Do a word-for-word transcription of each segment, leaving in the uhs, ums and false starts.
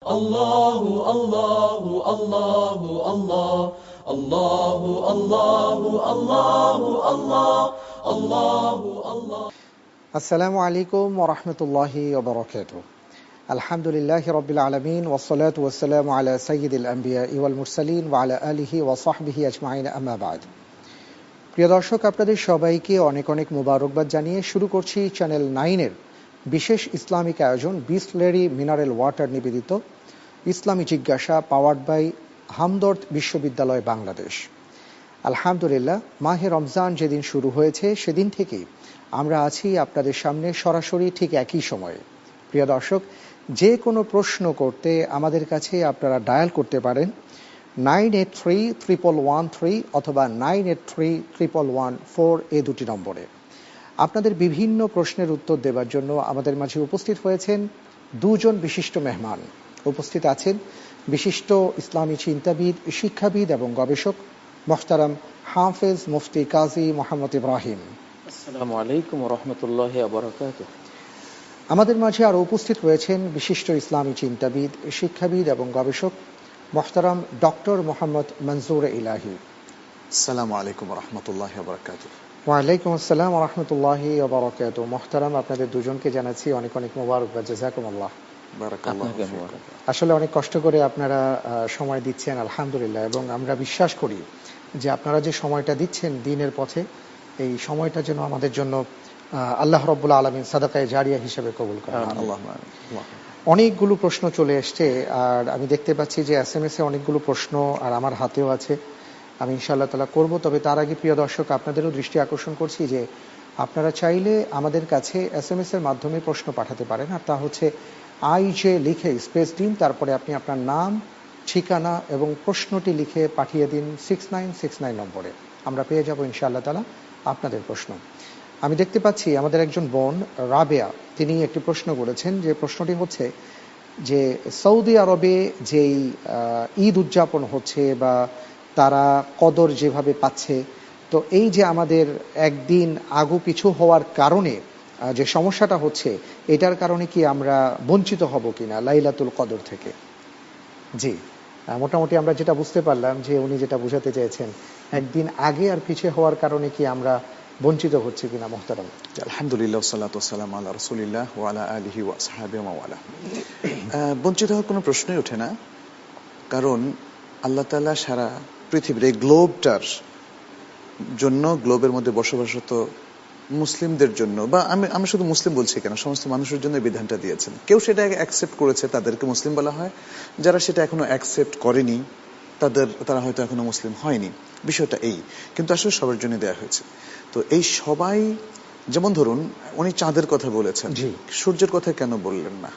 Allahu Allahu Allahu Allah Allahu Allahu Allahu Allah Allahu Allah. Assalamu alaikum wa rahmatullahi wa barakatuh. Alhamdulillahi rabbil alamin wassalatu wassalamu ala sayyidil anbiya'i wal mursalin wa ala alihi wa sahbihi ajma'in, amma ba'd. প্রিয় দর্শক, আপনাদের সবাইকে অনেক অনেক মোবারকবাদ জানিয়ে শুরু করছি চ্যানেল নাইনের বিশেষ ইসলামিক আয়োজন বিসলেরি মিনারেল ওয়াটার নিবেদিত ইসলামী জিজ্ঞাসা, পাওয়ার্ড বাই হামদর্দ বিশ্ববিদ্যালয় বাংলাদেশ। আলহামদুলিল্লাহ, মাহে রমজান যেদিন শুরু হয়েছে সেদিন থেকেই আমরা আছি আপনাদের সামনে সরাসরি ঠিক একই সময়ে। প্রিয় দর্শক, যে কোনো প্রশ্ন করতে আমাদের কাছে আপনারা ডায়াল করতে পারেন nine eight three triple one three অথবা nine eight three triple one four এই দুটি নম্বরে। আপনাদের বিভিন্ন প্রশ্নের উত্তর দেওয়ার জন্য আমাদের মাঝে উপস্থিত হয়েছেন দুজন বিশিষ্ট মেহমান। উপস্থিত আছেন বিশিষ্ট ইসলামী চিন্তাবিদ, শিক্ষাবিদ এবং গবেষক মোহতারাম হাফেজ মুফতি কাজী মোহাম্মদ ইব্রাহিম। আসসালামু আলাইকুম ওয়া রাহমাতুল্লাহি ওয়া বারাকাতুহু। আমাদের মাঝে আরও উপস্থিত রয়েছেন বিশিষ্ট ইসলামী চিন্তাবিদ, শিক্ষাবিদ এবং গবেষক মোহতারাম ডক্টর মোহাম্মদ মনজুর ইলাহি। আসসালামু আলাইকুম ওয়া রাহমাতুল্লাহি ওয়া বারাকাতুহু। ওয়ালাইকুম আসসালাম ওয়া রাহমাতুল্লাহি ওয়া বারাকাতুহু। মোহতারাম, আপনাদের দুজনকে জানাচ্ছি অনেক অনেক মোবারকবাদ। জাযাকুমুল্লাহ। আসলে অনেক কষ্ট করে আপনারা সময় দিচ্ছেন, আলহামদুলিল্লাহ, এবং আমরা বিশ্বাস করি যে আপনারা যে সময়টা দিচ্ছেন দ্বীনের পথে, এই সময়টা যেন আমাদের জন্য আল্লাহ রাব্বুল আলামিন সাদাকায়ে জারিয়া হিসেবে কবুল করেন। অনেকগুলো প্রশ্ন চলে এসছে, আর আমি দেখতে পাচ্ছি যে এস এম এস এ অনেকগুলো প্রশ্ন আর আমার হাতেও আছে। আমি ইনশাআল্লাহ তাআলা করব। তবে তার আগে প্রিয় দর্শক, আপনাদেরও দৃষ্টি আকর্ষণ করছি যে আপনারা চাইলে আমাদের কাছে এস এম এস এর মাধ্যমে প্রশ্ন পাঠাতে পারেন, আর তা হচ্ছে আই জে লিখে স্পেস দিন, তারপরে আপনি আপনার নাম, ঠিকানা এবং প্রশ্নটি লিখে পাঠিয়ে দিন সিক্স নাইন সিক্স নাইন নম্বরে। আমরা পেয়ে যাব ইনশাআল্লাহ তাআলা আপনাদের প্রশ্ন। আমি দেখতে পাচ্ছি আমাদের একজন বোন রাবেয়া, তিনি একটি প্রশ্ন করেছেন। যে প্রশ্নটি হচ্ছে যে সৌদি আরবে যেই ঈদ উদযাপন হচ্ছে বা তারা কদর যেভাবে পাচ্ছে, তো এই যে আমাদের একদিন আগু পিছু হওয়ার কারণে যে সমস্যাটা হচ্ছে, এটার কারণে কি আমরা বঞ্চিত হব কিনা লাইলাতুল কদর থেকে? জি, মোটামুটি আমরা যেটা বুঝতে পারলাম যে উনি যেটা বুঝাতে চেয়েছেন, একদিন আগে আর পিছে হওয়ার কারণে কি আমরা বঞ্চিত হচ্ছে কিনা। মোহতারাম। আলহামদুলিল্লাহ, সাল্লাতু ওয়াসসালামু আলা রাসূলিল্লাহ ওয়া আলা আলিহি ওয়া আসহাবিহি ওয়া ওয়ালা। বঞ্চিত হওয়ার কোনো প্রশ্নই ওঠে না, কারণ আল্লাহ তাআলা সারা পৃথিবীর এই গ্লোবটার জন্য, গ্লোবের মধ্যে বসবাসরত মুসলিমদের জন্য, বা আমি আমি শুধু মুসলিম বলছি কেন, সমস্ত মানুষের জন্য বিধানটা দিয়েছেন। কেউ সেটা অ্যাকসেপ্ট করেছে, তাদেরকে মুসলিম বলা হয়। যারা সেটা এখনো অ্যাকসেপ্ট করেনি, তাদের তারা হয়তো এখনো মুসলিম হয়নি। বিষয়টা এই, কিন্তু আসলে সবার জন্য দেয়া হয়েছে। তো এই সবাই, যেমন ধরুন উনি চাঁদের কথা বলেছেন, সূর্যের কথা কেন বললেন না?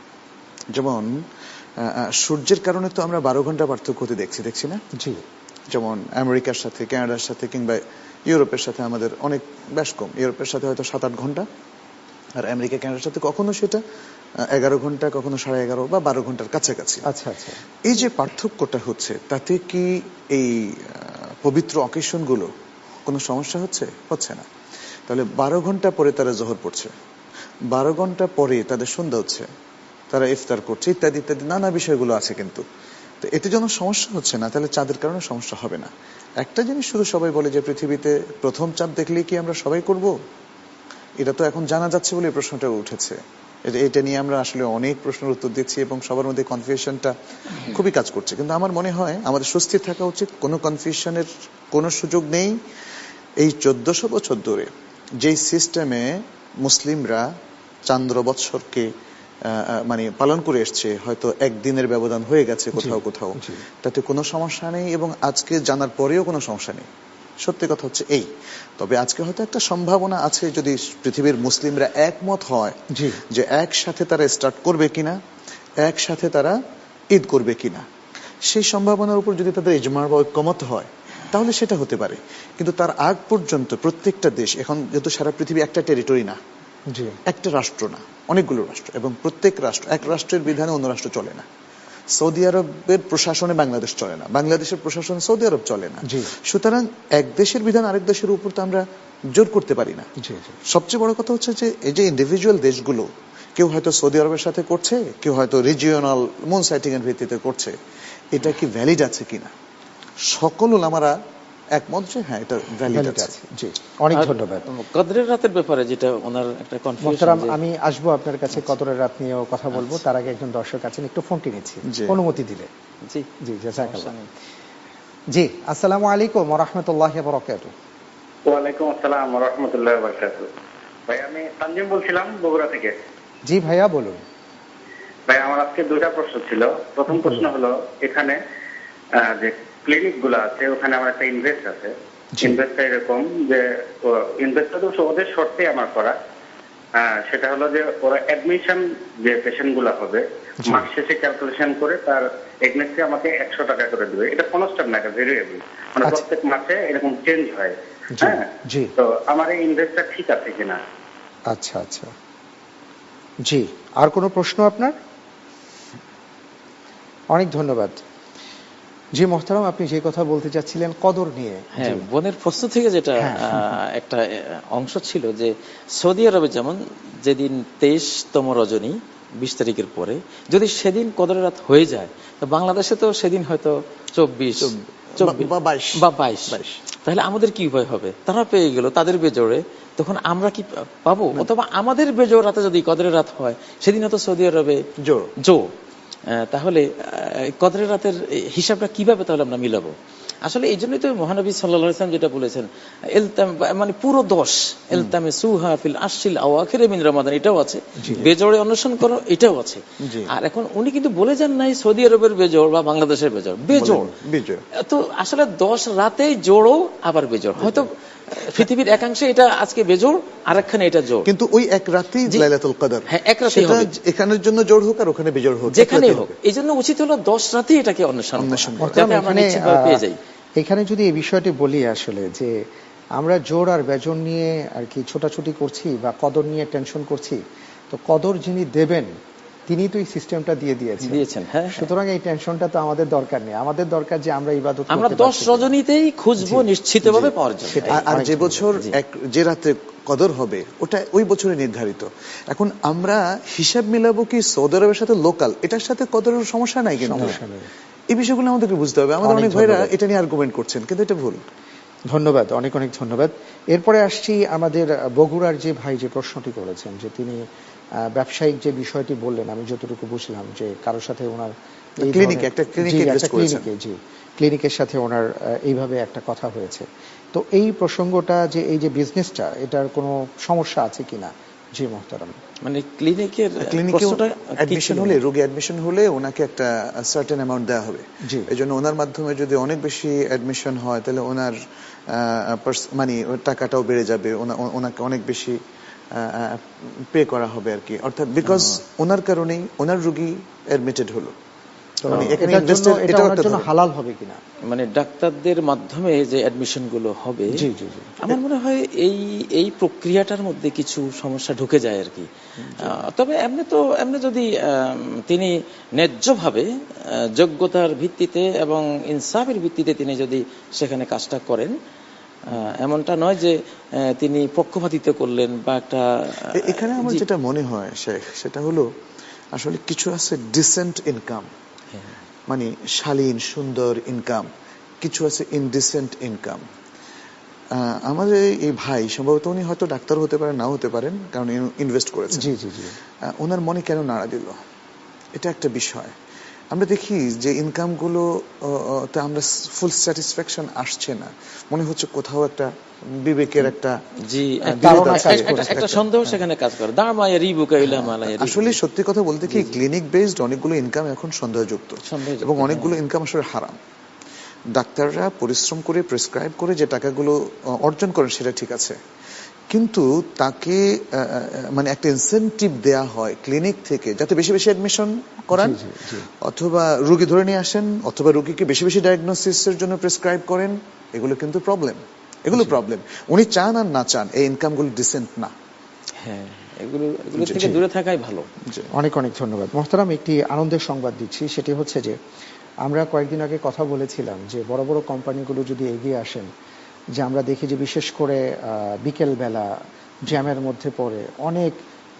যেমন সূর্যের কারণে তো আমরা বারো ঘন্টা পার্থক্য হতে দেখছি দেখছি না? জি। যেমন আমেরিকার সাথে, কানাডার সাথে কিংবা ইউরোপের সাথে আমাদের অনেক বেশ কম। ইউরোপের সাথে হয়তো সাত আট ঘন্টা, আর আমেরিকা কানাডার সাথে কখনো সেটা এগারো ঘন্টা, কখনো সাড়ে এগারো বা বারো ঘন্টার কাছাকাছি। আচ্ছা আচ্ছা। এই যে পার্থক্যটা হচ্ছে, তাতে কি এই পবিত্র অকেশন গুলো কোনো সমস্যা হচ্ছে? হচ্ছে না। তাহলে বারো ঘন্টা পরে তারা জোহর পড়ছে, বারো ঘন্টা পরে তাদের সন্ধ্যা হচ্ছে, তারা ইফতার করছে, ইত্যাদি ইত্যাদি নানা বিষয়গুলো আছে। কিন্তু তো এতে যেন সমস্যা হচ্ছে না, তাহলে চাঁদের কারণে সমস্যা হবে না। একটা জিনিস শুধু সবাই বলে যে পৃথিবীতে প্রথম চাঁদ দেখলে কি আমরা সবাই করব? এটা তো এখন জানা যাচ্ছে বলে এই প্রশ্নটা উঠেছে। এটা নিয়ে আমরা আসলে অনেক প্রশ্নের উত্তর দিচ্ছি এবং সবার মধ্যে কনফিউশনটা খুবই কাজ করছে। কিন্তু আমার মনে হয় আমাদের সুস্থির থাকা উচিত, কোনো কনফিউশনের কোনো সুযোগ নেই। এই চোদ্দশো বছর ধরে যেই সিস্টেমে মুসলিমরা চান্দ্র বৎসরকে মানে পালন করে এসছে, হয়তো একদিনের ব্যবধান হয়ে গেছে কোথাও কোথাও, তাতে কোনো সমস্যা নেই এবং আজকে জানার পরেও কোনো সমস্যা নেই। সত্যি কথা হচ্ছে এই। তবে আজকে হয়তো একটা সম্ভাবনা আছে, যদি পৃথিবীর মুসলিমরা একমত হয় যে একসাথে তারা স্টার্ট করবে কিনা, একসাথে তারা ঈদ করবে কিনা, সেই সম্ভাবনার উপর যদি তাদের ইজমা বা ঐক্যমত হয়, তাহলে সেটা হতে পারে। কিন্তু তার আগ পর্যন্ত প্রত্যেকটা দেশ, এখন যেহেতু সারা পৃথিবী একটা টেরিটরি না, একটা রাষ্ট্র না, অনেকগুলো রাষ্ট্র, এবং প্রত্যেক রাষ্ট্র, এক রাষ্ট্রের বিধানে অন্য রাষ্ট্র চলে না। সৌদি আরবের প্রশাসনে বাংলাদেশ চলে না, বাংলাদেশের প্রশাসনে সৌদি আরব চলে না। সুতরাং এক দেশের বিধান আরেক দেশের উপর তো আমরা জোর করতে পারি না। সবচেয়ে বড় কথা হচ্ছে যে এই যে ইন্ডিভিজুয়াল দেশগুলো, কেউ হয়তো সৌদি আরবের সাথে করছে, কেউ হয়তো রিজিওনাল মুন সাইটিং এর ভিত্তিতে করছে, এটা কি ভ্যালিড আছে কিনা? সকল উলামারা একমত যে হ্যাঁ এটা ভ্যালিড আছে। জি, অনেক ধন্যবাদ। কদরের রাতের ব্যাপারে যেটা ওনার একটা কনফিউশন, আমি আসবো আপনার কাছে কদরের রাত নিয়েও কথা বলবো, তার আগে একজন দর্শক আছেন, একটু ফোনটি নিচ্ছি অনুমতি দিলে। জি জি, জাযাকাল্লাহ। জি, আসসালামু আলাইকুম ওয়া রাহমাতুল্লাহি ওয়া বারাকাতুহু। ওয়া আলাইকুম আসসালাম ওয়া রাহমাতুল্লাহি ওয়া বারাকাতুহু। ভাই আমি তানজিম বলছিলাম বগুড়া থেকে। জি ভাইয়া বলুন। ভাই আমার আজকে দুইটা প্রশ্ন ছিল। প্রথম প্রশ্ন হলো, এখানে যে ক্লিনিক গুলো আছে ওখানে আমার একটা ইনভেস্ট আছে। ইনভেস্টটা এরকম যে ইনভেস্টটা তো ওদের শর্তে আমার করা, সেটা হলো যে ওরা অ্যাডমিশন যে পেশেন্ট গুলো হবে মাস শেষে ক্যালকুলেশন করে তার এগনেস্টে আমাকে একশো টাকা করে দেবে। এটা কনস্ট্যান্ট না, এটা ভেরিয়েবল, মানে প্রত্যেক মাসে এরকম চেঞ্জ হয়। হ্যাঁ, তো আমার এই ইনভেস্টটা ঠিক আছে কিনা? আচ্ছা আচ্ছা, জি। আর কোনো প্রশ্ন আপনার? অনেক ধন্যবাদ। জি মোহতারাম, আপনি যে কথা বলতে চাচ্ছিলেন কদর নিয়ে। হ্যাঁ, বোনের প্রশ্ন থেকে যেটা একটা অংশ ছিল যে সৌদি আরবে যেমন যেদিন তেইশতম রজনী বিশ তারিখের পরে যদি সেদিন কদরের রাত হয়ে যায়, তো বাংলাদেশে তো সেদিন হয়তো চব্বিশ বা বাইশ, তাহলে আমাদের কি উপায় হবে? তারা পেয়ে গেল তাদের বেজোড়ে, তখন আমরা কি পাবো? অথবা আমাদের বেজোড় রাতে যদি কদরের রাত হয় সেদিন হয়তো সৌদি আরবে জো জো তাহলে কদরের রাতের হিসাবটা কিভাবে তাহলে আমরা মিলাবো? আসলে এই জন্যই তো মহানবী সাল্লাল্লাহু আলাইহি ওয়াসাল্লাম যেটা বলেছেন, এলতাম মানে পুরো দশ এলতামে সুহা ফিল আশরিল আওয়াখির মিন রমাদান, এটাও আছে, বেজোড়ে অন্বেষণ করো, এটাও আছে। আর এখন উনি কিন্তু বলে যান নাই সৌদি আরবের বেজোড় বা বাংলাদেশের বেজোড়, বেজোড়। তো আসলে দশ রাতেই জোড়ও আবার বেজোড়, হয়তো পৃথিবীর একাংশে এটা আজকে বেজোড়, আরেকখানে এটা জোড়, কিন্তু ওই এক রাতেই লাইলাতুল কদর। হ্যাঁ, এক রাতেই হবে, এখানের জন্য জোড় হোক আর ওখানে বেজোড় হোক, যেখানেই হোক। এই জন্য উচিত হলো দশ রাতেই এটাকে অন্বেষণ যাতে আমরা নিশ্চিতভাবে পেয়ে যাই। এখানে যদি এই বিষয়টি বলি, আসলে যে আমরা জোড় আর বেজোড় নিয়ে আর কি ছোটাছুটি করছি বা কদর নিয়ে টেনশন করছি, তো কদর যিনি দেবেন তিনি তো এই সিস্টেমটা দিয়ে দিয়েছেন দিয়েছেন হ্যাঁ, সুতরাং এই টেনশনটা তো আমাদের দরকার নেই। আমাদের দরকার যে আমরা ইবাদত আমরা দশ রজনীতেই খুঁজবো নিশ্চিতভাবে পাওয়ার জন্য। আর যে বছর এক যে রাতে কদর হবে ওটা ওই বছরে নির্ধারিত। এখন আমরা হিসাব মিলাবো কি সৌদি আরবের সাথে লোকাল, এটার সাথে কদরের সমস্যা নাই, কিন্তু এই বিষয়গুলো আমাদেরকে বুঝতে হবে। আমাদের অনেক ভাইরা এটা নিয়ে আর্গুমেন্ট করছেন, কিন্তু এটা ভুল। ধন্যবাদ, অনেক অনেক ধন্যবাদ। এরপরে আসছি আমাদের বগুড়ার যে ভাই যে প্রশ্নটি করেছেন, যে তিনি ব্যবসায়িক যে বিষয়টি বললেন, আমি যতটুকু বুঝলাম যে কারোর সাথে ওনার ক্লিনিকে একটা ক্লিনিকে জি ক্লিনিকের সাথে ওনার এইভাবে একটা কথা হয়েছে। তো এই প্রসঙ্গটা যে এই যে বিজনেসটা, এটার কোনো সমস্যা আছে কিনা? জি মোহতারাম, মানে ক্লিনিকের ক্লিনিকে অ্যাডমিশন হলে, রোগী অ্যাডমিশন হলে ওনাকে একটা সার্টেন অ্যামাউন্ট দেওয়া হবে। এই জন্য ওনার মাধ্যমে যদি অনেক বেশি অ্যাডমিশন হয় তাহলে ওনার মানে টাকাটাও বেড়ে যাবে, ওনাকে অনেক বেশি পে করা হবে আর কি। অর্থাৎ বিকজ ওনার কারণেই ওনার রোগী অ্যাডমিটেড হলো, হালাল হবে কিনা, মানে ডাক্তারদের মাধ্যমে যে অ্যাডমিশন গুলো হবে, আমার মনে হয় এই এই প্রক্রিয়াটার মধ্যে কিছু সমস্যা ঢুকে যায় আর কি। তবে এমনি তো এমনি যদি তিনি ন্যায্যভাবে যোগ্যতার ভিত্তিতে এবং ইনসাফের ভিত্তিতে তিনি যদি সেখানে কাজটা করেন, এমনটা নয় যে তিনি পক্ষপাতিত্ব করলেন বা একটা। এখানে আমার যেটা মনে হয় শেখ, সেটা হলো আসলে কিছু আছে ডিসেন্ট ইনকাম, মানে শালীন সুন্দর ইনকাম, কিছু আছে ইনডিসেন্ট ইনকাম। আমাদের এই ভাই সম্ভবত উনি হয়তো ডাক্তার হতে পারেন, নাও হতে পারেন, কারণ ইনভেস্ট করেছেন। জি জি জি ওনার মনে কেন নাড়া দিল, এটা একটা বিষয়। আমরা দেখি যে ইনকাম গুলো তে আমরা ফুল স্যাটিসফ্যাকশন আসছে না, মনে হচ্ছে কোথাও একটা বিবেকের একটা জি একটা সন্দেহ সেখানে কাজ করে। আসলে সত্যি কথা বলতে কি, ক্লিনিক বেসড অনেকগুলো ইনকাম এখন সন্দেহযুক্ত, এবং অনেকগুলো ইনকাম আসলে হারাম। ডাক্তাররা পরিশ্রম করে প্রেসক্রাইব করে যে টাকাগুলো অর্জন করেন সেটা ঠিক আছে, কিন্তু তাকে মানে একটা ইনসেনটিভ দেয়া হয় ক্লিনিক থেকে যাতে বেশি বেশি অ্যাডমিশন করান, অথবা রোগী ধরে নিয়ে আসেন, অথবা রোগীকে বেশি বেশি ডায়াগনোসিসের জন্য প্রেসক্রাইব করেন। এগুলো কিন্তু প্রবলেম, এগুলো প্রবলেম। উনি চান আর না চান এই ইনকামগুলো ডিসেন্ট না। হ্যাঁ, এগুলো এগুলো থেকে দূরে থাকাই ভালো। অনেক অনেক ধন্যবাদ মোহতারাম। একটি আনন্দের সংবাদ দিচ্ছি, সেটি হচ্ছে যে আমরা কয়েকদিন আগে কথা বলেছিলাম যে বড় বড় কোম্পানিগুলো যদি এগিয়ে আসেন, যে আমরা দেখি যে বিশেষ করে বিকেল বেলা জ্যামের মধ্যে পড়ে অনেক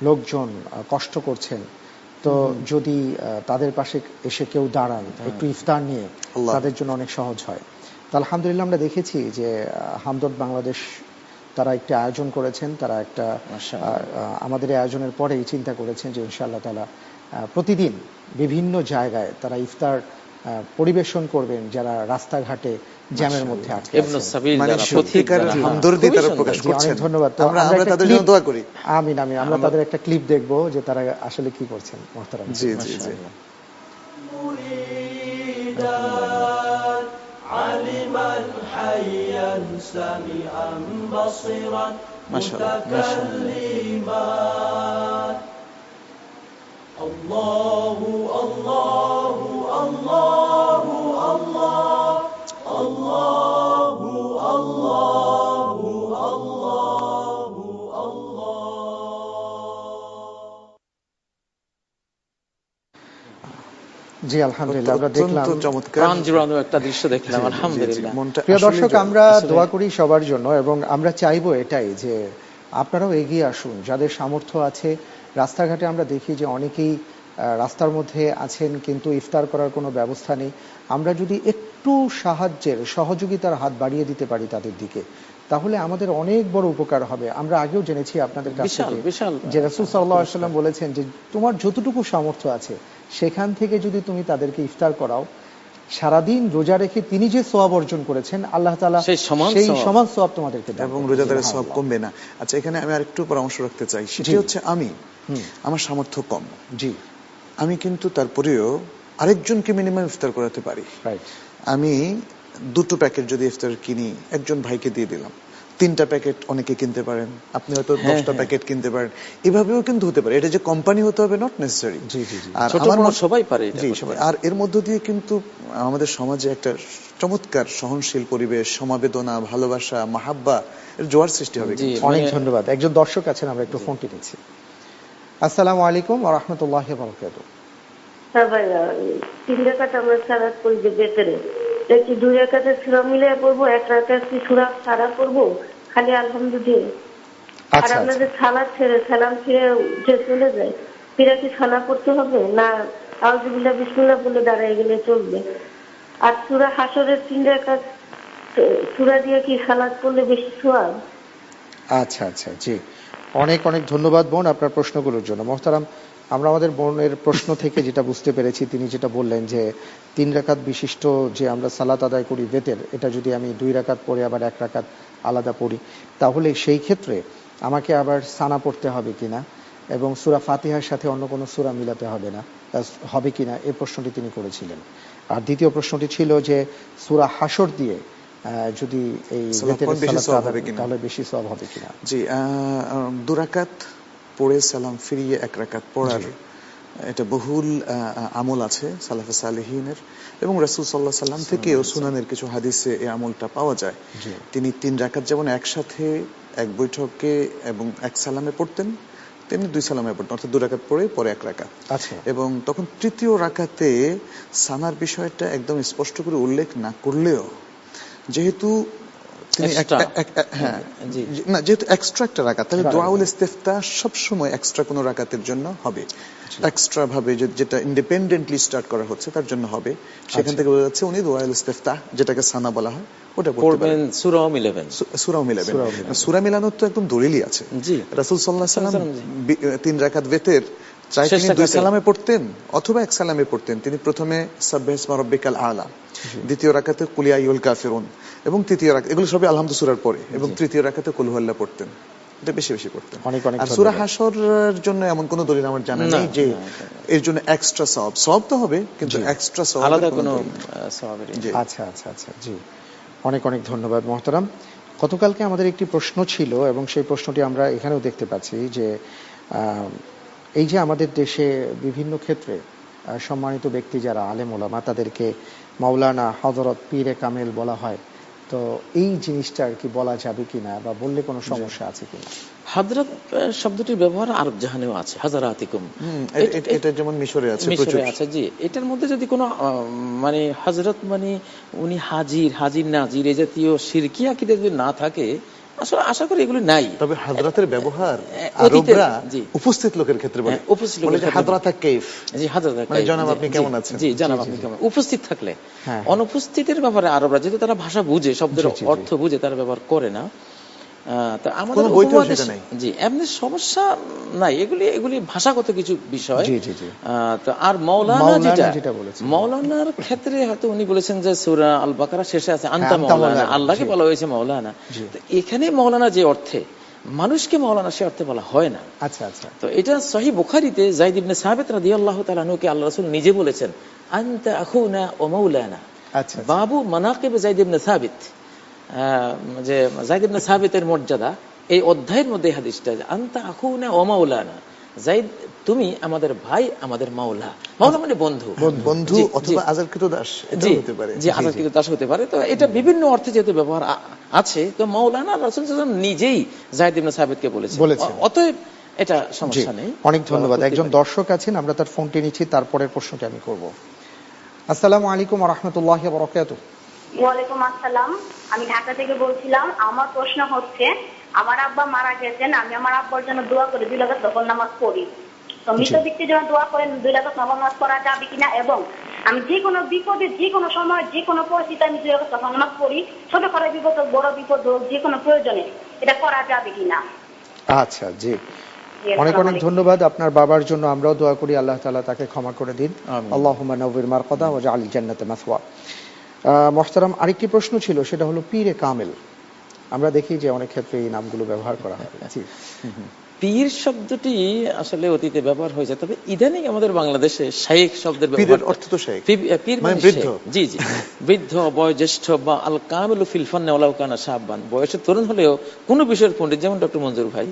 লোকজন কষ্ট করছেন, তো যদি তাদের পাশে এসে কেউ দাঁড়ান একটু ইফতার নিয়ে, তাদের জন্য অনেক সহজ হয়। তো আলহামদুলিল্লাহ আমরা দেখেছি যে হামদর্দ বাংলাদেশ তারা একটা আয়োজন করেছেন, তারা একটা আমাদের আয়োজনের পরেই চিন্তা করেছেন যে ইনশাআল্লাহ তাআলা প্রতিদিন বিভিন্ন জায়গায় তারা ইফতার পরিবেশন করবেন যারা রাস্তাঘাটে জ্যামের মধ্যে আটকে আছেন। মানে সত্যিকার হামদর্দি তারা প্রকাশ করছেন। অনেক ধন্যবাদ। আমরা আমরা তাদের জন্য দোয়া করি। আমিন আমিন। আমরা তাদের একটা ক্লিপ দেখব যে তারা আসলে কি করছেন। মুহতারাম জি জি জি। আলিমান হাইয়ান সামিআন বাসিরান মুতাকাল্লিমান আল্লাহু আল্লাহু আল্লাহু আল্লাহ আল্লাহু আল্লাহু আল্লাহু আল্লাহ। জি আলহামদুলিল্লাহ আমরা দেখলাম প্রাণ জুড়ানো একটা দৃশ্য দেখলাম আলহামদুলিল্লাহ। প্রিয় দর্শক আমরা দোয়া করি সবার জন্য এবং আমরা চাইবো এটাই যে আপনারাও এগিয়ে আসুন, যাদের সামর্থ্য আছে। রাস্তাঘাটে আমরা দেখি যে অনেকেই রাস্তার মধ্যে আছেন কিন্তু ইফতার করার কোনো ব্যবস্থা নেই। আমরা যদি একটু সাহায্যের সহযোগিতার হাত বাড়িয়ে দিতে পারি তাদের দিকে, তাহলে আমাদের অনেক বড় উপকার হবে। আমরা আগেও জেনেছি আপনাদের কাছ থেকে যে রাসূল সাল্লাল্লাহু আলাইহি ওয়াসাল্লাম বলেছেন যে তোমার যতটুকু সামর্থ্য আছে সেখান থেকে যদি তুমি তাদেরকে ইফতার করাও, সারাদিন রোজা রেখে তিনি যে সওয়াব অর্জন করেছেন আল্লাহ তাআলা সেই সমান সওয়াব তোমাদেরকে দেন এবং রোজাদারের সওয়াব কমবে না। আচ্ছা, এখানে আমি আরেকটু পরামর্শ রাখতে চাই, সেটা হচ্ছে আমি আমার সামর্থ্য কম, জি আমি কিন্তু তারপরেও আরেকজনকে মিনিমাম ইফতার করাতে পারি। আমি দুটো প্যাকেট যদি ইফতার কিনি, একজন ভাইকে দিয়ে দিলাম, তিনটা প্যাকেট অনেকে কিনতে পারেন, আপনি হয়তো দশটা প্যাকেট কিনতে পারেন, এভাবেও কিন্তু হতে পারে। এটা যে কোম্পানি হতে হবে নট নেসেসারি, আর সবাই পারে। আর এর মধ্য দিয়ে কিন্তু আমাদের সমাজে একটা চমৎকার সহনশীল পরিবেশ, সমবেদনা, ভালোবাসা, মাহাব্বা এর জোয়ার সৃষ্টি হবে। অনেক ধন্যবাদ। একজন দর্শক আছেন, আমরা একটু ফোনটি নিচ্ছি। আসসালামু আলাইকুম ওয়া রাহমাতুল্লাহি ওয়া বারাকাতুহু। হ্যাঁ ভাই, তিন রাকাত আমরা সালাত পড়ি যে ভেতরে, দেখি দুই রাকাতে সূরা মিলিয়ে পড়বো, এক রাকাত কি সূরা সারা পড়বো খালি আলহামদুলিল্লাহ। আর আপনাদের সালাত ছেড়ে সালাম ছেড়ে যে চলে যায়, ফিরে কি সালা পড়তে হবে না আউযুবিল্লাহ বিসমিল্লাহ বলে দাঁড়ায় গেলে চলবে? আর সূরা হাসরের তিন রাকাত সূরা দিয়ে কি সালাত পড়লে বেশি সওয়াব? আচ্ছা আচ্ছা, জি অনেক অনেক ধন্যবাদ বোন আপনার প্রশ্নগুলোর জন্য। মোহতারাম, আমরা আমাদের বোনের প্রশ্ন থেকে যেটা বুঝতে পেরেছি, তিনি যেটা বললেন যে তিন রাকাত বিশিষ্ট যে আমরা সালাত আদায় করি বেতের, এটা যদি আমি দুই রাকাত পড়ে আবার এক রাকাত আলাদা পড়ি, তাহলে সেই ক্ষেত্রে আমাকে আবার সানা পড়তে হবে কিনা এবং সূরা ফাতিহার সাথে অন্য কোনো সূরা মিলাতে হবে না হবে কিনা, এই প্রশ্নটি তিনি করেছিলেন। আর দ্বিতীয় প্রশ্নটি ছিল যে সূরা হাসর দিয়ে যদি এই তাহলে বেশি সওয়াব হবে কিনা। জি, দু রাকাত পড়ে সালাম ফিরিয়ে এক রাকাত পড়ার এটা বহুল আমল আছে সালাফে সালেহিনের, এবং রাসূল সাল্লাল্লাহু আলাইহি ওয়াসাল্লাম থেকেও সুনানের কিছু হাদিসে এই আমলটা পাওয়া যায়। তিনি তিন রাকাত যেমন একসাথে এক বৈঠকে এবং এক সালামে পড়তেন, তেমনি দুই সালামে পড়তেন, অর্থাৎ দু রাকাত পড়ে পরে এক রাকাত। আচ্ছা, এবং তখন তৃতীয় রাকাতে সানার বিষয়টা একদম স্পষ্ট করে উল্লেখ না করলেও, যেহেতু তিনি হ্যাঁ না যেহেতু এক্সট্রা একটা রাকাত, তাহলে দুআউল ইস্তিফতাহ সবসময় এক্সট্রা কোনো রাকাতের জন্য হবে, এক্সট্রা ভাবে যেটা ইন্ডিপেন্ডেন্টলি স্টার্ট করা হচ্ছে তার জন্য হবে। সেখান থেকে বোঝা যাচ্ছে উনি দুআউল ইস্তিফতাহ যেটাকে সানা বলা হয় ওটা পড়বেন। সূরাও মিলাবেন, সূরাও মিলাবেন। সূরা মিলানোর তো একদম দলিলই আছে। রাসূল সাল্লাল্লাহু আলাইহি ওয়াসাল্লাম তিন রাকাত বেতের চাই তিনি দুই সালামে পড়তেন অথবা এক সালামে পড়তেন। তিনি প্রথমে সাব্বিহ ইসমা রাব্বিকাল আলা, দ্বিতীয় রাকাতে কুল ইয়া আইয়ুহাল কাফিরুন, এবং তৃতীয় রাকাত এগুলো সবই আলহামদু সূরার পরে, এবং তৃতীয় রাকাতে কুল হুয়াল্লাহ পড়তেন। এটা বেশি বেশি পড়তেন। আর সূরা হাসরের জন্য এমন কোনো দলিল আমার জানা নেই যে এর জন্য এক্সট্রা সওয়াব সওয়াব তো হবে, কিন্তু এক্সট্রা সওয়াব আলাদা কোনো সওয়াবের। আচ্ছা আচ্ছা আচ্ছা, জি অনেক অনেক ধন্যবাদ মোহতারাম। গতকালকে আমাদের একটি প্রশ্ন ছিল এবং সেই প্রশ্নটি আমরা এখানেও দেখতে পাচ্ছি যে এই যে আমাদের দেশে বিভিন্ন ক্ষেত্রে সম্মানিত ব্যক্তি যারা আলেম ওলামা তাদেরকে মাওলানা, হযরত, পীরে কামেল বলা হয়, তো এই জিনিসটা আর কি বলা যাবে কিনা বা বললে কোনো সমস্যা আছে কিনা? হযরত শব্দটির ব্যবহার আরব জাহানেও আছে, হাজারাতিকুম, এটা যেমন মিশরে আছে, মিশরে আছে। জি, এটার মধ্যে যদি কোনো মানে হযরত মানে উনি হাজির হাজির নাজির এই জাতীয় শিরকি আকীদা যদি না থাকে, আসলে আশা করি এগুলি নাই। তবে হাজরাতের ব্যবহার আরবরা উপস্থিত লোকের ক্ষেত্রে বলে, উপস্থিত লোকের হাজরাতা কাইফ, জি হাজরাতা কাইফ, জনাব আপনি কেমন আছেন, জি জনাব আপনি কেমন। উপস্থিত থাকলে, অনুপস্থিতির ব্যাপারে আরবরা যেহেতু তারা ভাষা বুঝে, শব্দের অর্থ বুঝে, তারা ব্যবহার করে না। আমাদের জি এমনি সমস্যা নাই, এগুলি এগুলি ভাষাগত কিছু বিষয়। আর মৌলানা যেটা মৌলানার ক্ষেত্রে হয়তো উনি বলেছেন যে সূরা আল বাকারা শেষে আছে আনতা মৌলানা, আল্লাহকে বলা হয়েছে মৌলানা। তো এখানে মৌলানা যে অর্থে, মানুষকে মৌলানা সে অর্থে বলা হয় না। আচ্ছা আচ্ছা। তো এটা সহিহ বুখারীতে যায়েদ ইবনে সাবিত রাদিয়াল্লাহু তাআলা আনহুকে আল্লাহ রাসূল নিজে বলেছেন আনতা আখুনা ওয়া মাওলানা। আচ্ছা। বাবু মানাকিব যায়েদ ইবনে সাবিত, যে যায়েদ ইবনে সাবিতের মর্যাদা, এই অধ্যায়ের মধ্যে হাদিসটা আনতা আখুনা ওয়া মাওলানা, যায়েদ তুমি আমাদের ভাই, আমাদের মাওলা। মাওলা মানে বন্ধু, বন্ধু অথবা আযারকৃত দাস, এটা হতে পারে। জি আযারকৃত দাস হতে পারে। তো এটা বিভিন্ন অর্থে যেহেতু ব্যবহার আছে, তো মাওলানা রাসূল সাল্লাল্লাহু আলাইহি ওয়াসাল্লাম নিজেই যায়েদ ইবনে সাবিতকে বলেছেন, অতএব এটা সমস্যা নেই। অনেক ধন্যবাদ। একজন দর্শক আছেন, আমরা তার ফোনটি নিচ্ছি, তারপরের প্রশ্নটি আমি করব। আসসালামু আলাইকুম ওয়া রাহমাতুল্লাহি ওয়া বারাকাতুহু। ওয়ালাইকুম আসসালাম, আমি ঢাকা থেকে বলছিলাম। আমার প্রশ্ন হচ্ছে, আমার আব্বা মারা গেছেন, আমি আমার আব্বার জন্য দোয়া করি, দুই রাকাত নফল নামাজ পড়ি। তো মৃত ব্যক্তির জন্য দোয়া করেন, দুই রাকাত নফল নামাজ পড়া যাবে কিনা, এবং আমি যে কোনো বিপদে, যে কোনো সময়, যে কোনো পরিস্থিতি আমি দুই রাকাত নফল নামাজ পড়ি, ছোট খাটো বিপদ হোক, বড় বিপদ হোক, যে কোনো প্রয়োজনে এটা করা যাবে কিনা? আচ্ছা, জি অনেক অনেক ধন্যবাদ। আপনার বাবার জন্য আমরাও দোয়া করি, আল্লাহ তাআলা তাকে ক্ষমা করে দিন। আল্লাহুম্মা নাওবির মারকাদা ওয়াজআল জান্নাতা মাসওয়া। মুহতারাম, আরেকটি প্রশ্ন ছিল, সেটা হলো পীরে কামেল। আমরা দেখি যে অনেক ক্ষেত্রে এই নামগুলো ব্যবহার করা হয়। পীর শব্দটি আসলে অতীতে ব্যবহার হয়েছে, তবে ইদানিং আমাদের বাংলাদেশে শাইখ শব্দের ব্যবহার, অর্থ তো শাইখ, পীর মানে বৃদ্ধ। জি জি, বৃদ্ধ, বয়োজ্যেষ্ঠ বা আল কামিলু ফিল ফান্নি ওয়ালাউ কানা শাবান, বয়সে তরুণ হলেও কোন বিষয়ের পণ্ডিত, যেমন ডক্টর মঞ্জুর ভাই,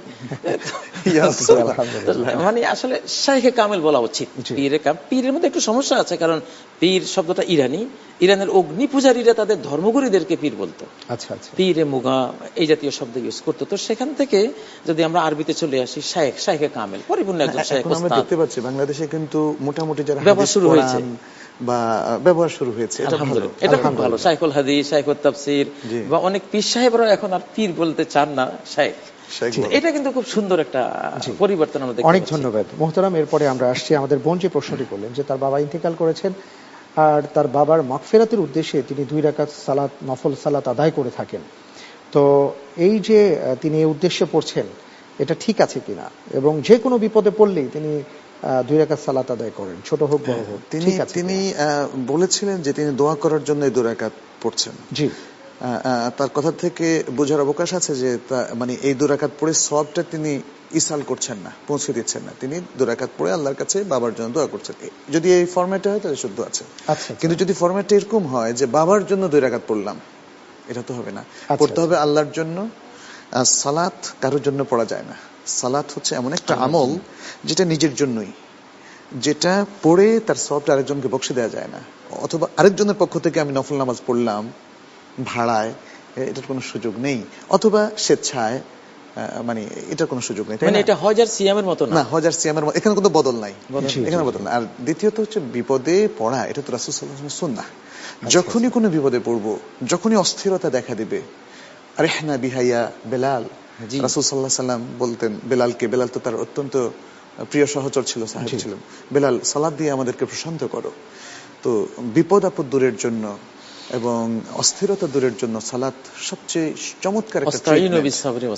মানে আসলে শাইখে কামেল বলা উচিত। পীরে কামেল, পীরের মধ্যে একটু সমস্যা আছে, কারণ পীর শব্দটা ইরানি, ইরানের অগ্নি পূজারীরা তাদের ধর্মগুরুদেরকে পীর বলতো। আচ্ছা আচ্ছা, পীরে মুগা এই জাতীয় শব্দ ইউজ করতো। তো সেখান থেকে যদি আমরা আরবিতে চলে আসি, শাইখ, শাইখে কামেল, পরিপূর্ণ একজন শাইখ। আমরা দেখতে পাচ্ছি বাংলাদেশে কিন্তু মোটামুটি যারা ব্যবহার শুরু হয়েছে বা ব্যবহার শুরু হয়েছে, এটা ভালো, এটা খুব ভালো। শাইখুল হাদিস, শাইখুত তাফসীর, বা অনেক পীর সাহেবরা এখন আর পীর বলতে চান না, শাইখ। এটা কিন্তু খুব সুন্দর একটা পরিবর্তন আমরা দেখতে পাচ্ছি। অনেক ধন্যবাদ মুহতারাম। এরপরে আমরা আসছি, আমাদের বোন যে প্রশ্নটি করলেন যে তার বাবা ইন্তেকাল করেছেন, আর তার বাবার মাগফিরাতের উদ্দেশ্যে তিনি দুই রাকাত সালাত, নফল সালাত আদায় করে থাকেন। তো এই যে তিনি এই উদ্দেশ্যে পড়ছেন, এটা ঠিক আছে কিনা, এবং যে কোনো বিপদে পড়লেই তিনি দুই রাকাত সালাত আদায় করেন, ছোট হোক বড় হোক, তিনি তিনি বলেছিলেন যে তিনি দোয়া করার জন্য এই দুই রাকাত পড়ছেন। জি, তার কথা থেকে বোঝার অবকাশ আছে যে মানে এই দুই রাকাত পড়ে সওয়াবটা তিনি ইসাল করছেন না, পৌঁছে দিচ্ছেন না, তিনি দুই রাকাত পড়ে আল্লাহর কাছে বাবার জন্য দোয়া করছেন। যদি এই ফরম্যাটে হয় তাহলে শুদ্ধ আছে। কিন্তু যদি ফরম্যাটে এরকম হয় যে বাবার জন্য দুই রাকাত পড়লাম, এটা তো হবে না। পড়তে হবে আল্লাহর জন্য। সালাত কারোর জন্য পড়া যায় না। সালাত হচ্ছে এমন একটা আমল যেটা নিজের জন্যই, যেটা পড়ে তার সওয়াবটা আরেকজনকে বকশে দেওয়া যায় না। অথবা আরেকজনের পক্ষ থেকে আমি নফল নামাজ পড়লাম ভাড়ায়, এটার কোনো সুযোগ নেই। অথবা স্বেচ্ছায়, মানে এটার কোনো সুযোগ নেই। মানে এটা হজ আর সিয়ামের মতো না, হজ আর সিয়ামের মতো, এখানে কোনো বদল নাই, এখানে বদল নাই। আর দ্বিতীয়ত হচ্ছে বিপদে পড়া, এটা তো রাসূল সাল্লাল্লাহু আলাইহি ওয়াসাল্লামের সুন্নাহ। যখনই কোনো বিপদে পড়বো, যখনই অস্থিরতা দেখা দিবে, আরিহনা বিহাইয়া বেলাল, রাসূল সাল্লাল্লাহু আলাইহি ওয়াসাল্লাম বলতেন বেলালকে, বেলাল তো তার অত্যন্ত প্রিয় সহচর ছিল, সাহাবী ছিলেন, বেলাল সালাত দিয়ে আমাদেরকে প্রশান্ত করো। তো বিপদ আপদ দূরের জন্য এবং অস্থিরতা দূরের জন্য সালাত সবচেয়ে চমৎকার একটা ট্রিটমেন্ট।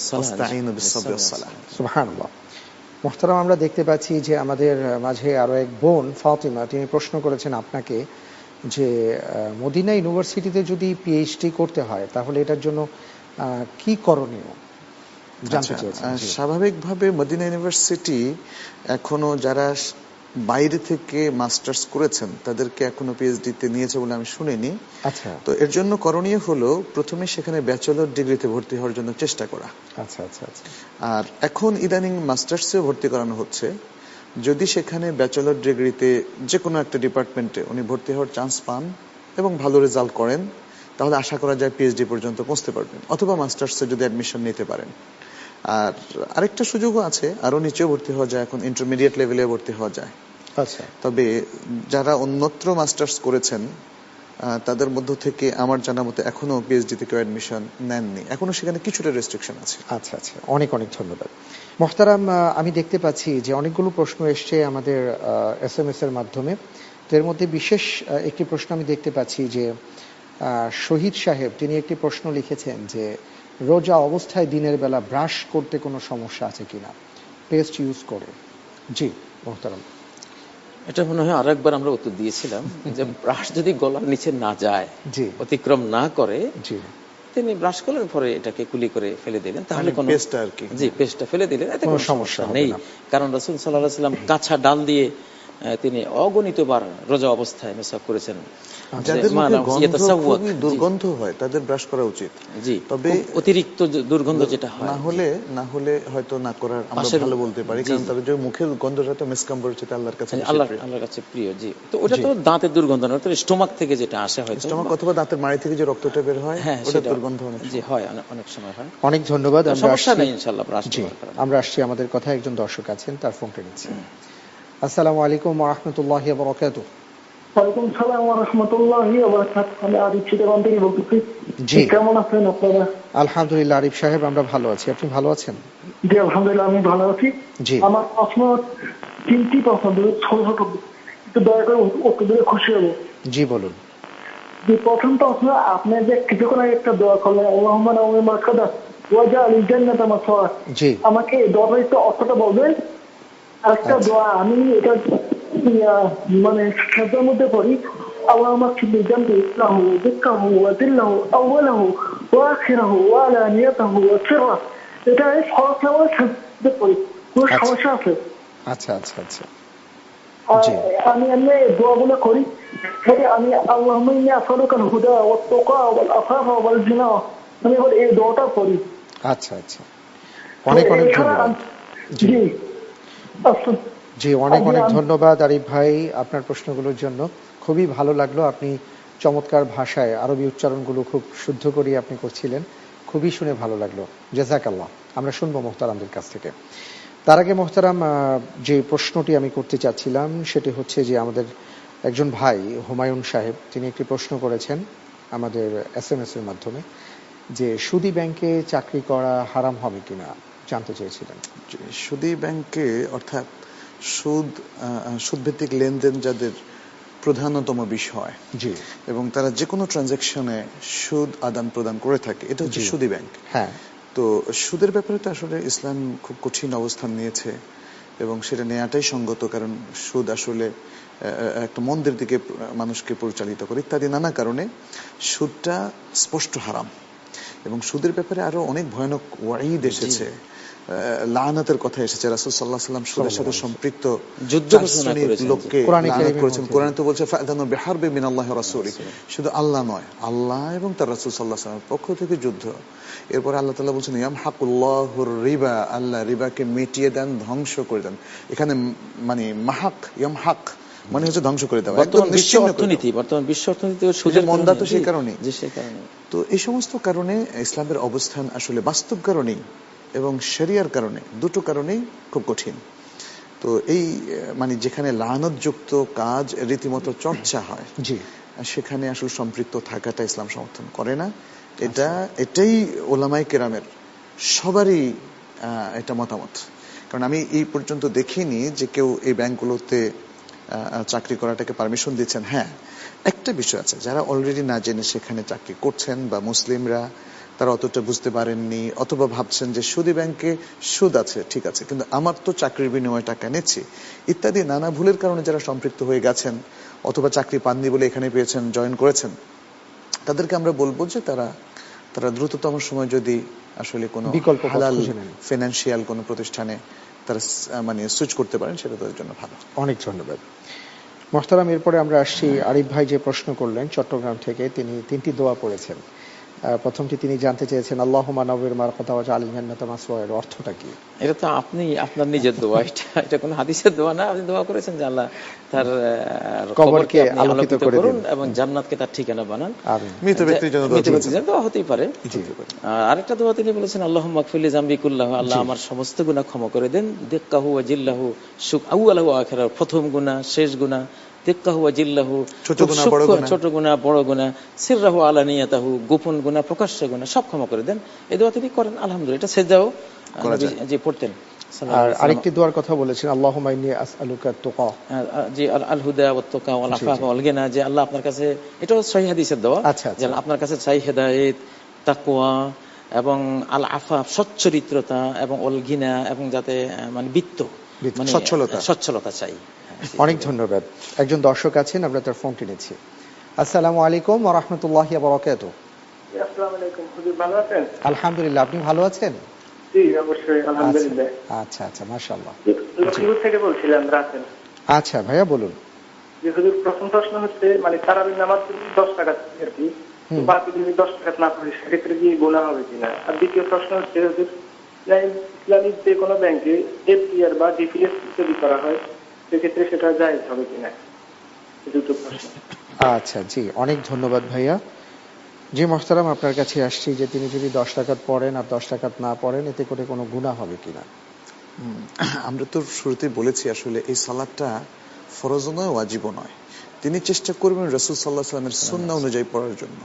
সুবহানাল্লাহ। মুহতারাম, আমরা দেখতে পাচ্ছি যে আমাদের মাঝে আরো এক বোন ফাতিমা, তিনি প্রশ্ন করেছেন আপনাকে যে মদিনা ইউনিভার্সিটিতে যদি পিএইচডি করতে হয় তাহলে এটার জন্য কি করণীয় জানতে চেয়েছেন। স্বাভাবিকভাবে মদিনা ইউনিভার্সিটি এখনো যারা বাইরে থেকে মাস্টার্স করেছেন তাদেরকে এখনো পিএইচডি তে নিয়েছে বলে আমি শুনিনি। আচ্ছা, তো এর জন্য করণীয় হলো প্রথমে সেখানে ব্যাচেলর ডিগ্রিতে ভর্তি হওয়ার জন্য চেষ্টা করা। আচ্ছা আচ্ছা আচ্ছা। আর এখন ইদানিং মাস্টার্সে ভর্তি করানো হচ্ছে। যদি সেখানে ব্যাচেলর ডিগ্রিতে যে কোনো একটা ডিপার্টমেন্টে উনি ভর্তি হওয়ার চান্স পান এবং ভালো রেজাল্ট করেন, তাহলে আশা করা যায় পিএইচডি পর্যন্ত পৌঁছতে পারবেন। অথবা মাস্টার্সে যদি অ্যাডমিশন নিতে পারেন। আর আরেকটা সুযোগও আছে, আরো নিচেও ভর্তি হওয়া যায়, এখন ইন্টারমিডিয়েট লেভেলে ভর্তি হওয়া যায়। আচ্ছা, তবে যারা অন্যত্র মাস্টার্স করেছেন তাদের মধ্য থেকে আমার জানা মতে এখনো পিএইচডি তে কেউ অ্যাডমিশন নেননি, এখনো সেখানে কিছুটা রেস্ট্রিকশন আছে। আচ্ছা আচ্ছা, অনেক অনেক ধন্যবাদ মোহতারাম। আমি দেখতে পাচ্ছি যে অনেকগুলো প্রশ্ন এসছে আমাদের এস এম এস এর মাধ্যমে। এর মধ্যে বিশেষ একটি প্রশ্ন আমি দেখতে পাচ্ছি যে শহীদ সাহেব তিনি একটি প্রশ্ন লিখেছেন যে রোজা অবস্থায় দিনের বেলা ব্রাশ করতে কোনো সমস্যা আছে কিনা পেস্ট ইউজ করে। জি মোহতারাম, এটা মনে হয় আরো একবার আমরা উত্তর দিয়েছিলাম যে ব্রাশ যদি গলার নিচে না যায়, জি অতিক্রম না করে, জি তিনি ব্রাশ করলেন পরে এটাকে কুলি করে ফেলে দিলেন, তাহলে কোনো পেস্টটা আর কি, জি পেস্টটা ফেলে দিলেন, এতে কোনো সমস্যা নেই। কারণ রাসূল সাল্লাল্লাহু আলাইহি ওয়াসাল্লাম কাঁচা ডাল দিয়ে তিনি অগণিতবার রোজা অবস্থায় মেসাক করেছেন। দুর্গন্ধ হয় তাদের ব্রাশ করা উচিত, জি, তবে অতিরিক্ত দুর্গন্ধ যেটা হয় না হলে না হলে হয়তো না করার আমরা ভালো বলতে পারি, কারণ তাদের যে মুখের গন্ধটা তো মিসকম্পোজিট আল্লাহর কাছে আল্লাহ আল্লাহর কাছে প্রিয়। জি, তো ওটা তো দাঁতের দুর্গন্ধ না, তো স্টোমাক থেকে যেটা আসে হয়তো স্টোমাক অথবা দাঁতের মাড়ি থেকে যে রক্তটা বের হয় ওটা দুর্গন্ধ অনেক জি হয়, অনেক সময় হয়। অনেক ধন্যবাদ। সমস্যা নেই ইনশাআল্লাহ ব্রাশ করার। আমরা আসছি আমাদের কথা একজন দর্শক আছেন, তার ফোনটা নিচ্ছি। আসসালামু আলাইকুম ওয়া রাহমাতুল্লাহি ওয়া বারাকাতুহু। ওয়ালাইকুম সালাম ওয়া রাহমাতুল্লাহি ওয়া বারাকাতুহু। আমি আরিফ চিটাগাং থেকে বলতেছি। জি, কেমন আছেন আপনারা? আলহামদুলিল্লাহ আরিফ সাহেব, আমরা ভালো আছি, আপনি ভালো আছেন? জি আলহামদুলিল্লাহ আমি ভালো আছি। জি, আমার প্রশ্ন তিনটি প্রশ্ন, ছোট ছোট, একটু দয়া করে উত্তর দিলে খুশি হব। জি বলুন। যে প্রথম প্রশ্ন, আপনি যে কিছুক্ষণ আগে একটা দোয়া করলেন আল্লাহুম্মা নাওমি মারকাদা ওয়া জাআলিল জান্নাতা মাসওয়া, জি আমাকে এই দোয়ার একটু অর্থটা বলবেন। আরেকটা দোয়া আমি এটা মানে শব্দের মধ্যে পড়ি, আল্লাহুম্মা ফিল জামবি ইসলাহু দিক্কাহু ওয়া দিল্লাহু আউওয়ালাহু ওয়া আখিরাহু ওয়া আলানিয়াতাহু ওয়া সিররা, এটা ফরজ নামাজ শব্দে পড়ি, কোনো সমস্যা আছে? আচ্ছা আচ্ছা আচ্ছা, আমি এমনি দোয়াগুলো করি। আমি আল্লাহুম্মা ইন্নী আসআলুকাল হুদা ওয়াত তাকা ওয়াল আফাফা ওয়াল জিনা, আমি এই দোয়াটা পড়ি। আচ্ছা আচ্ছা, অনেক অনেক ধন্যবাদ। জি জি অনেক অনেক ধন্যবাদ আরিফ ভাই আপনার প্রশ্নগুলোর জন্য। খুবই ভালো লাগলো, আপনি চমৎকার ভাষায় আরবি উচ্চারণগুলো খুব শুদ্ধ করে আপনি করছিলেন, খুবই শুনে ভালো লাগলো, জাযাকাল্লাহ। আমরা শুনবো মোহতারামদের কাছ থেকে। তার আগে মোহতারাম, যে প্রশ্নটি আমি করতে চাচ্ছিলাম সেটি হচ্ছে যে আমাদের একজন ভাই হুমায়ুন সাহেব তিনি একটি প্রশ্ন করেছেন আমাদের এস এম এস এর মাধ্যমে যে সুদী ব্যাংকে চাকরি করা হারাম হবে কিনা জানতে চেয়েছিলেন। সুদী ব্যাংকে অর্থাৎ সুদ সুদভিত্তিক লেনদেন যাদের প্রধানতম বিষয়, জি, এবং তারা যে কোনো ট্রানজাকশনে সুদ আদান প্রদান করে থাকে, এটা হচ্ছে সুদী ব্যাংক। হ্যাঁ, তো সুদের ব্যাপারে তো আসলে ইসলাম খুব কঠিন অবস্থান নিয়েছে এবং সেটা নেওয়াটাই সঙ্গত, কারণ সুদ আসলে একটা মন্দের দিকে মানুষকে পরিচালিত করে ইত্যাদি নানা কারণে সুদটা স্পষ্ট হারাম। এবং সুদের ব্যাপারে আরো অনেক ভয়ানক ওয়াঈদ এসেছে, লাআনাতের কথা এসেছে। রাসূল সাল্লাল্লাহু আলাইহি ওয়াসাল্লাম সুদের সাথে সম্পৃক্ত যুদ্ধ ঘোষণা করেছেন, লোককে লাআনাত করেছেন। কোরআনে তো বলছে ফাআযানু বিহারবি মিনাল্লাহি ওয়া রাসূলিহি, শুধু আল্লাহ নয়, আল্লাহ এবং তার রাসূল সাল্লাল্লাহু আলাইহি ওয়াসাল্লামের পক্ষ থেকে যুদ্ধ। এরপর আল্লাহ তাআলা বলছেন ইয়ামহাকুল্লাহুর রিবা, আল্লাহ রিবাকে মিটিয়ে দেন, ধ্বংস করে দেন। এখানে মানে মাহাক ইয়ামহাক মানে হচ্ছে ধ্বংস করে দেওয়া। বর্তমান বিশ্ব অর্থনীতি বর্তমান বিশ্ব অর্থনীতি সুদের মন্দা তো সেই কারণে। তো এই সমস্ত কারণে ইসলামের অবস্থান আসলে বাস্তব কারণেই এবং শরিয়ার কারণে, দুটো কারণেই খুব কঠিন। তো এই মানে যেখানে লাআনতযুক্ত কাজ রীতিমতো চর্চা হয়, জি, সেখানে আসলে সম্পৃক্ত থাকাটা ইসলাম সমর্থন করে না। এটা এটাই ওলামায়ে কেরামের সবারই এটা মতামত। কারণ আমি এই পর্যন্ত দেখিনি যে কেউ এই ব্যাংকগুলোতে চাকরি করাটাকে পারমিশন দিচ্ছেন। হ্যাঁ, একটা বিষয় আছে, যারা অলরেডি না জেনে সেখানে চাকরি করছেন বা মুসলিমরা তারা অতটা বুঝতে পারেননি অথবা ভাবছেন যে সুদী ব্যাংকে সুদ আছে, ঠিক আছে, কিন্তু আমার তো চাকরির বিনিময়ে টাকা নিচ্ছি ইত্যাদি নানা ভুলের কারণে যারা সম্পৃক্ত হয়ে গেছেন অথবা চাকরি পাননি বলে এখানে পেয়েছেন, জয়েন করেছেন, তাদেরকে আমরা বলবো যে তারা তারা দ্রুততম সময় যদি আসলে কোনো হালাল ফিনান্সিয়াল কোনো প্রতিষ্ঠানে তারা মানে সুইচ করতে পারেন সেটা তাদের জন্য ভালো। অনেক ধন্যবাদ মোহতারাম। এরপরে আমরা আসছি আরিফ ভাই যে প্রশ্ন করলেন চট্টগ্রাম থেকে, তিনি তিনটি দোয়া পড়েছেন। প্রথমটি তিনি জানতে চেয়েছেন আল্লাহুম্মা নাওয়ির মারকাদা ওয়া জাআলিল জান্নাতা মাসওয়া, এর অর্থটা কি? এটা তো আপনি আপনার নিজের দোয়া, এটা এটা কোনো হাদিসের দোয়া না। আপনি দোয়া করেছেন যে আল্লাহ তার কবরকে আলোকিত করুন এবং জান্নাতকে তার ঠিকানা বানান। মৃত ব্যক্তির জন্য দোয়া হতেই পারে। আরেকটা দোয়া তিনি বলেছেন আল্লাহুম্মা গফিরলি যামবি কুল্লাহু, আল্লাহ আমার সমস্ত গুনাহ ক্ষমা করে দেন, দিক্কাহু ওয়া জিল্লাহু, সুক আউয়ালহু ওয়া আখিরাহু, প্রথম গুনাহ শেষ গুনাহ তিক্কাহু ওয়া জিল্লাহু, ছোট গুনাহ বড় গুনাহ, সিররাহু আলানিয়াতাহু, গোপন গুনাহ প্রকাশ্য গুনাহ সব ক্ষমা করে দেন। এই দোয়া তিনি করেন আলহামদুলিল্লাহ। এটা সেজদাও যে পড়তেন। আর আরেকটি দোয়ার কথা বলেছেন, আল্লাহুম্মা ইন্নী আসআলুকা আত-তুকা, জি আল হুদা ওয়াত তুকা ওয়াল আফাফা ওয়াল গিনা, যে আল্লাহ আপনার কাছে, এটাও সহিহ হাদিসের দোয়া, যে আপনার কাছে চাই হেদায়েত, তাকওয়া এবং আল আফাফ সচ্চরিত্রতা এবং ওয়াল গিনা এবং যাতে মানে বিত্ত মানে সচ্ছলতা সচ্ছলতা চাই। অনেক ধন্যবাদ। একজন দর্শক আছেন, আমরা তার ফোন কিনেছি। আসসালামু আলাইকুম ওয়া রাহমাতুল্লাহি ওয়া বারাকাতুহু। আসসালামু আলাইকুম, হুজুর ভালো আছেন? আলহামদুলিল্লাহ, আপনি ভালো আছেন? জি অবশ্যই আলহামদুলিল্লাহ। আচ্ছা আচ্ছা মাশাআল্লাহ। লক্ষ্মীপুর থেকে বলছিলাম, রাসেল। আচ্ছা ভাইয়া বলুন। যে হুজুর প্রথম প্রশ্ন হচ্ছে মানে তারাবির নামাজ দশ টাকা আর কি, বাকি যদি দশ টাকা না পড়ে সেক্ষেত্রে কি গুনাহ হবে কিনা? আর দ্বিতীয় প্রশ্ন হচ্ছে হুজুর, ইসলামিক যে কোনো ব্যাংকে এফডিআর বা ডিপিএস যদি করা হয় সেক্ষেত্রে সেটা জায়েজ হবে কিনা? দুটো প্রশ্ন। আচ্ছা জি, অনেক ধন্যবাদ ভাইয়া। জি মোহতারাম, আপনার কাছে আসছি যে তিনি যদি দশ টাকাত পড়েন আর দশ টাকাত না পড়েন এতে করে কোনো গুনাহ হবে কিনা? আমরা তো শুরুতেই বলেছি আসলে এই সালাতটা ফরজ নয়, ওয়াজিবও নয়। তিনি চেষ্টা করবেন রাসূল সাল্লাল্লাহু আলাইহি ওয়াসাল্লামের সুন্নাহ অনুযায়ী পড়ার জন্য।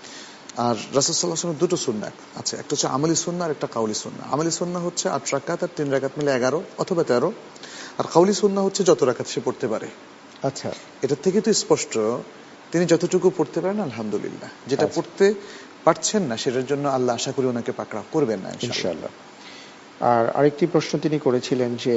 আর রাসূল সাল্লাল্লাহু আলাইহি ওয়াসাল্লামের দুটো সুন্নাহ আছে, একটা হচ্ছে আমলি সুন্নাহ আর একটা কাউলি সুন্নাহ। আমলি সুন্নাহ হচ্ছে আট রাকাত আর তিন রাকাত মিলে এগারো অথবা তেরো, আর কাউলি সুন্নাহ হচ্ছে যত রাকাত সে পড়তে পারে। আচ্ছা, এটা থেকে তো স্পষ্ট তিনি যতটুকু পড়তে পারেন আলহামদুলিল্লাহ, যেটা পড়তে পারছেন না সেটার জন্য আল্লাহ আশা করি ওনাকে পাকড়াও করবেন না ইনশাআল্লাহ। আর আরেকটি প্রশ্ন তিনি করেছিলেন যে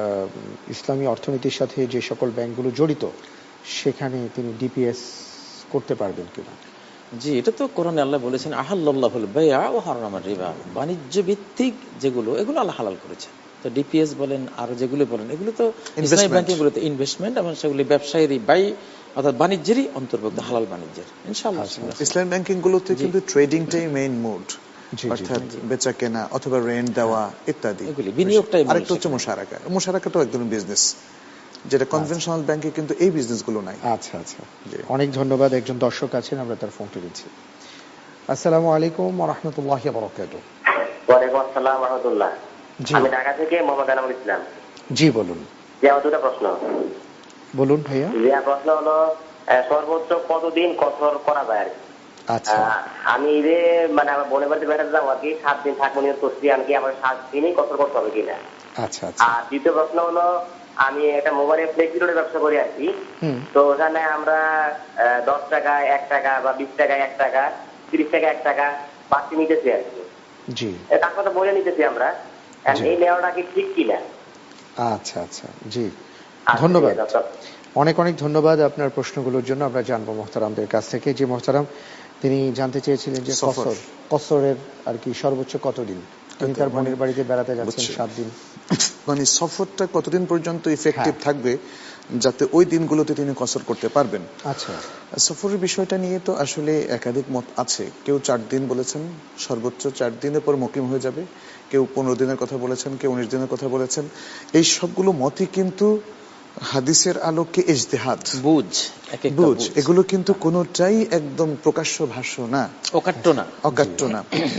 ইসলামী অর্থনীতির সাথে যে সকল ব্যাংকগুলো জড়িত সেখানে তিনি ডিপিএস করতে পারবেন কিনা? জি, এটা তো কোরআনে আল্লাহ বলেছেন আহাল্লাল্লাহুল বাইআ ওয়া হারামার রিবা, বাণিজ্য ভিত্তিক যেগুলো এগুলো আল্লাহ হালাল করেছেন। তো ডিপিএস বলেন আর যেগুলো বলেন এগুলো তো ইসলামী ব্যাংকিং গুলোতে ইনভেস্টমেন্ট এবং সেগুলি ব্যবসায়েরই বাই অর্থাৎ বাণিজ্যেরই অন্তর্ভুক্ত, হালাল বাণিজ্যের ইনশাআল্লাহ। ইসলামী ব্যাংকিং গুলোতে কিন্তু ট্রেডিংটাই মেইন মোড, অর্থাৎ বেচা কেনা অথবা রেন্ট দেওয়া ইত্যাদি, এগুলি বিনিয়োগটাই। আরেকটা হচ্ছে মুশারাকা, মুশারাকাটাও একদম বিজনেস, যেটা কনভেনশনাল ব্যাংকে কিন্তু এই বিজনেসগুলো নাই। আচ্ছা আচ্ছা, অনেক ধন্যবাদ। একজন দর্শক আছেন, আমরা তার ফোনটি দিচ্ছি। আসসালামু আলাইকুম ওয়া রাহমাতুল্লাহি ওয়া বারাকাতুহু। ওয়া আলাইকুম আসসালাম ওয়া রাহমাতুল্লাহ। আমি ঢাকা থেকে মোহাম্মদ আনামুল ইসলাম। জি বলুন। যে আমার দুটো প্রশ্ন। বলুন ভাইয়া। যে প্রশ্ন হলো সর্বোচ্চ কতদিন কসর করা যায়? আচ্ছা, আমি যে মানে আমার বোনের বাড়িতে বেড়াতে যাবো আর কি, সাত দিন থাকবো নিয়ে করছি, আমি কি আমার সাত দিনই কসর করতে হবে কিনা? আচ্ছা আচ্ছা। আর দ্বিতীয় প্রশ্ন হলো, আমি একটা মোবাইলের ফ্লেক্সি লোডের ব্যবসা করি আর কি, তো ওখানে আমরা দশ টাকা এক টাকা বা বিশ টাকা এক টাকা তিরিশ টাকা এক টাকা বাড়তি নিতেছি আর কি। জি, তার কথা বলে নিতেছি আমরা, এই নেওয়াটা কি ঠিক কিনা? আচ্ছা আচ্ছা, জি ধন্যবাদ, অনেক অনেক ধন্যবাদ আপনার প্রশ্নগুলোর জন্য। আমরা জানবো মোহতারামদের কাছ থেকে। যে মোহতারাম তিনি জানতে চেয়েছিলেন যে কসর কসরের আর কি সর্বোচ্চ কতদিন, তিনি তার বোনের বাড়িতে বেড়াতে যাচ্ছেন সাত দিন, মানে সফরটা কতদিন পর্যন্ত ইফেক্টিভ থাকবে যাতে ওই দিনগুলোতে তিনি কসর করতে পারবেন। আচ্ছা, সফরের বিষয়টা নিয়ে তো আসলে একাধিক মত আছে। কেউ চার দিন বলেছেন, সর্বোচ্চ চার দিনের পর মুকিম হয়ে যাবে, কেউ পনেরো দিনের কথা বলেছেন, কেউ উনিশ দিনের কথা বলেছেন। এই সবগুলো মতই কিন্তু হাদিসের আলোকে ইজতিহাদ, বুঝ বুঝ এগুলো কিন্তু কোনোটাই একদম প্রকাশ্য ভাষ্য না, অকাট্য না অকাট্য না।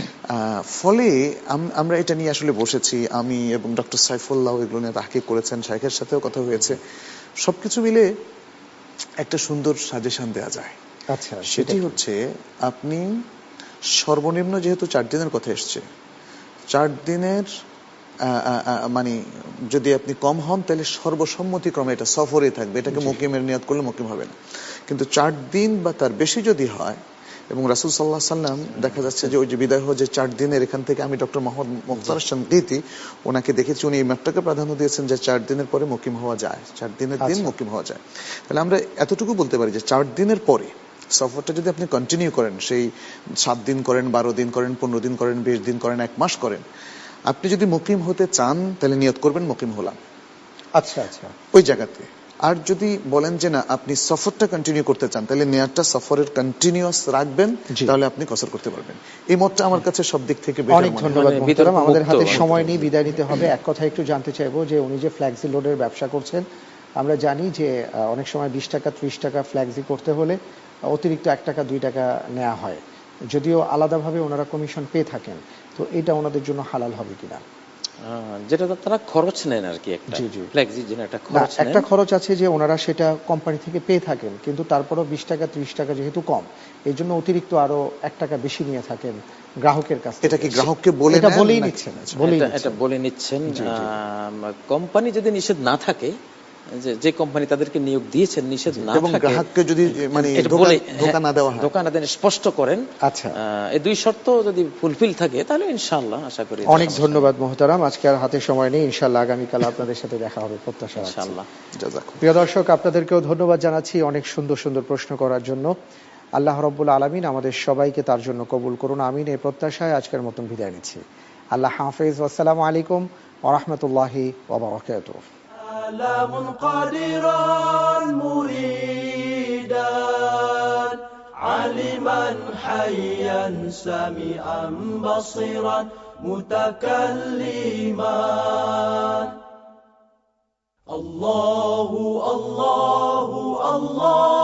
ফলে আমরা এটা নিয়ে আসলে বসেছি, আমি এবং ডক্টর সাইফুল্লাহ এগুলো নিয়ে তাহকিক করেছেন, শাইখের সাথেও কথা হয়েছে। সবকিছু মিলে একটা সুন্দর সাজেশন দেওয়া যায়। আচ্ছা, সেটি হচ্ছে আপনি সর্বনিম্ন যেহেতু চার দিনের কথা এসছে, চার দিনের মানে যদি আপনি কম হন তাহলে সর্বসম্মতিক্রমে এটা সফরে থাকবে, এটাকে মুকিমের নিয়ত করলে মুকিম হবে না। কিন্তু চার দিন বা তার বেশি যদি হয়, এবং রাসূল সাল্লাল্লাহু আলাইহি সাল্লাম দেখা যাচ্ছে যে ওই যে বিদায় হজে চার দিনের, এখান থেকে আমি ডক্টর মোহাম্মদ মুখতার শানকিতি ওনাকে দেখেছি, উনি এই ম্যাপটাকে প্রাধান্য দিয়েছেন যে চার দিনের পরে মুকিম হওয়া যায়, চার দিনের দিন মুকিম হওয়া যায়। তাহলে আমরা এতটুকু বলতে পারি যে চার দিনের পরে সফরটা যদি আপনি কন্টিনিউ করেন, সেই সাত দিন করেন, বারো দিন করেন, পনেরো দিন করেন, বিশ দিন করেন, এক মাস করেন, আপনি যদি মুকিম হতে চান তাহলে নিয়ত করবেন মুকিম হলাম। আচ্ছা আচ্ছা, ওই জায়গাতে। আর যদি বলেন যে না আপনি সফরটা কন্টিনিউ করতে চান, তাহলে নিয়তটা সফরের কন্টিনিউয়াস রাখবেন, তাহলে আপনি কসর করতে পারবেন। এই মতটা আমার কাছে সব দিক থেকে বেটার। অনেক ধন্যবাদ মোহতারাম, আমাদের হাতে সময় নেই, বিদায় নিতে হবে। এক কথা একটু জানতে চাইবো যে উনি যে ফ্ল্যাক্সি লোডের ব্যবসা করছেন, আমরা জানি যে অনেক সময় বিশ টাকা ত্রিশ টাকা ফ্ল্যাক্সি করতে হলে অতিরিক্ত এক টাকা দুই টাকা নেওয়া হয়, যদিও আলাদাভাবে ওনারা কমিশন পেয়ে থাকেন, তো এটা ওনাদের জন্য হালাল হবে কিনা? যেটা তারা খরচ নেন আর কি, একটা ফ্লেক্সির জন্য একটা খরচ নেন। একটা খরচ আছে যে ওনারা সেটা কোম্পানি থেকে পেয়ে থাকেন, কিন্তু তারপরও বিশ টাকা ত্রিশ টাকা যেহেতু কম, এই জন্য অতিরিক্ত আরো এক টাকা বেশি নিয়ে থাকেন গ্রাহকের কাছ থেকে। এটা কি গ্রাহককে বলে এটা বলেই নিচ্ছেন? এটা বলে নিচ্ছেন। কোম্পানি যদি নিষেধ না থাকে, যে কোম্পানি তাদেরকে নিয়োগ দিয়েছেন নিষেধ না থাকে, গ্রাহককে যদি মানে ধোঁকা না দেওয়া হয়, ধোঁকা না দেন স্পষ্ট করেন, আচ্ছা এই দুই শর্ত যদি ফুলফিল থাকে তাহলে ইনশাআল্লাহ আশা করি। অনেক ধন্যবাদ মোহতারাম, আজকে আর হাতে সময় নেই, ইনশাআল্লাহ আগামীকাল আপনাদের সাথে দেখা হবে প্রত্যাশা ইনশাআল্লাহ। প্রিয় দর্শক, আপনাদেরকেও ধন্যবাদ জানাচ্ছি অনেক সুন্দর সুন্দর প্রশ্ন করার জন্য। আল্লাহ রাব্বুল আলামিন আমাদের সবাইকে তার জন্য কবুল করুন, আমিন। এই প্রত্যাশায় আজকের মতন বিদায় নিচ্ছি। আল্লাহ হাফেজ, আসসালামু আলাইকুম ওয়া রাহমাতুল্লাহি ওয়া বারাকাতুহু। قادرا مريدا عالما حيا سميعا بصيرا متكلما. الله الله الله